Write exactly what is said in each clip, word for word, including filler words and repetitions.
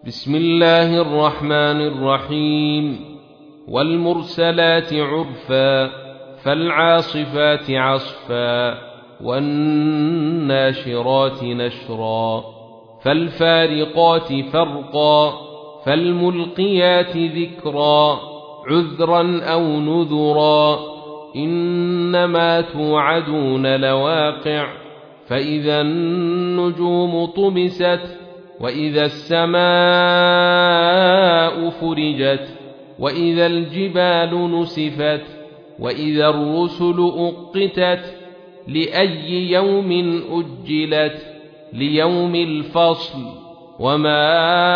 بسم الله الرحمن الرحيم. والمرسلات عرفا فالعاصفات عصفا والناشرات نشرا فالفارقات فرقا فالملقيات ذكرا عذرا أو نذرا إنما توعدون لواقع فإذا النجوم طمست وإذا السماء فرجت وإذا الجبال نسفت وإذا الرسل أقتت لأي يوم أجلت ليوم الفصل وما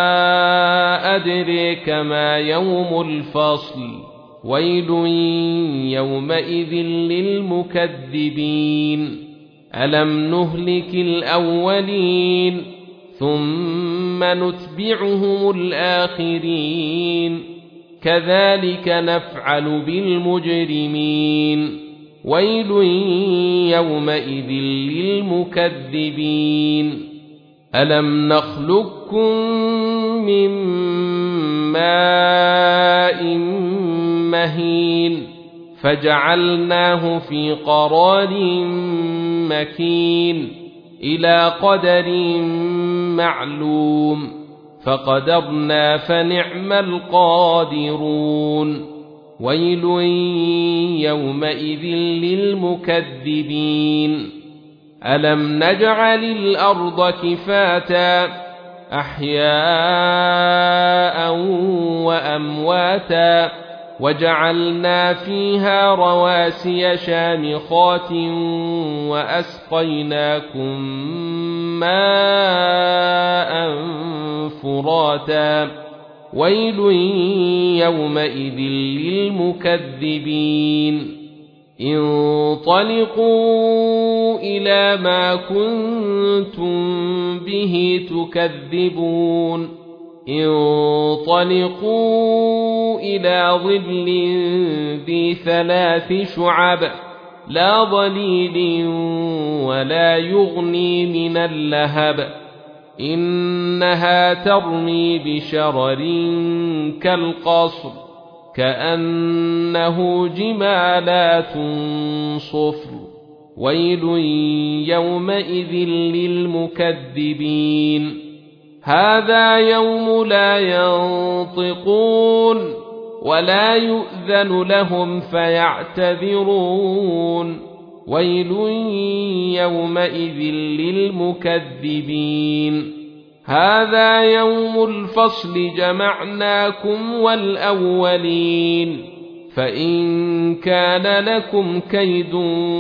أدريك ما يوم الفصل ويل يومئذ للمكذبين ألم نهلك الأولين ثم نتبعهم الآخرين كذلك نفعل بالمجرمين ويل يومئذ للمكذبين ألم نخلقكم من ماء مهين فجعلناه في قرار مكين إلى قدر معلوم فقدرنا فنعم القادرون ويل يومئذ للمكذبين ألم نجعل الأرض كفاتا أحياء وأمواتا وجعلنا فيها رواسي شامخات وأسقيناكم ماء فراتا ويل يومئذ للمكذبين انطلقوا إلى ما كنتم به تكذبون انطلقوا إلى ظل ذي ثلاث شعب لا ظليل ولا يغني من اللهب إنها ترمي بشرر كالقصر كأنه جمالات صفر ويل يومئذ للمكذبين هذا يوم لا ينطقون ولا يؤذن لهم فيعتذرون ويل يومئذ للمكذبين هذا يوم الفصل جمعناكم والأولين فإن كان لكم كيد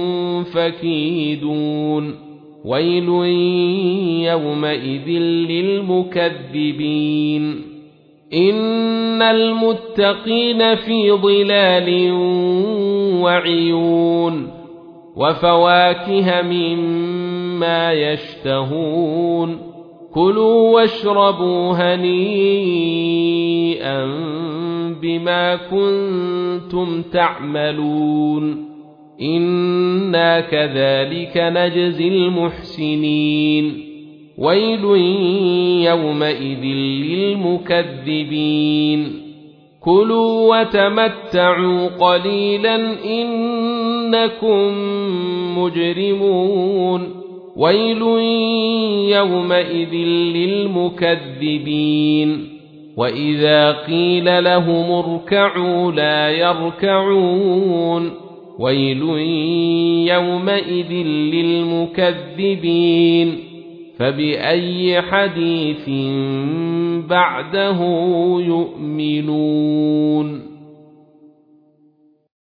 فكيدون ويل يومئذ للمكذبين إن المتقين في ظلال وعيون وفواكه مما يشتهون كلوا واشربوا هنيئا بما كنتم تعملون إنا كذلك نجزي المحسنين ويل يومئذ للمكذبين كلوا وتمتعوا قليلا إنكم مجرمون ويل يومئذ للمكذبين وإذا قيل لهم اركعوا لا يركعون ويل يومئذ للمكذبين فبأي حديث بعده يؤمنون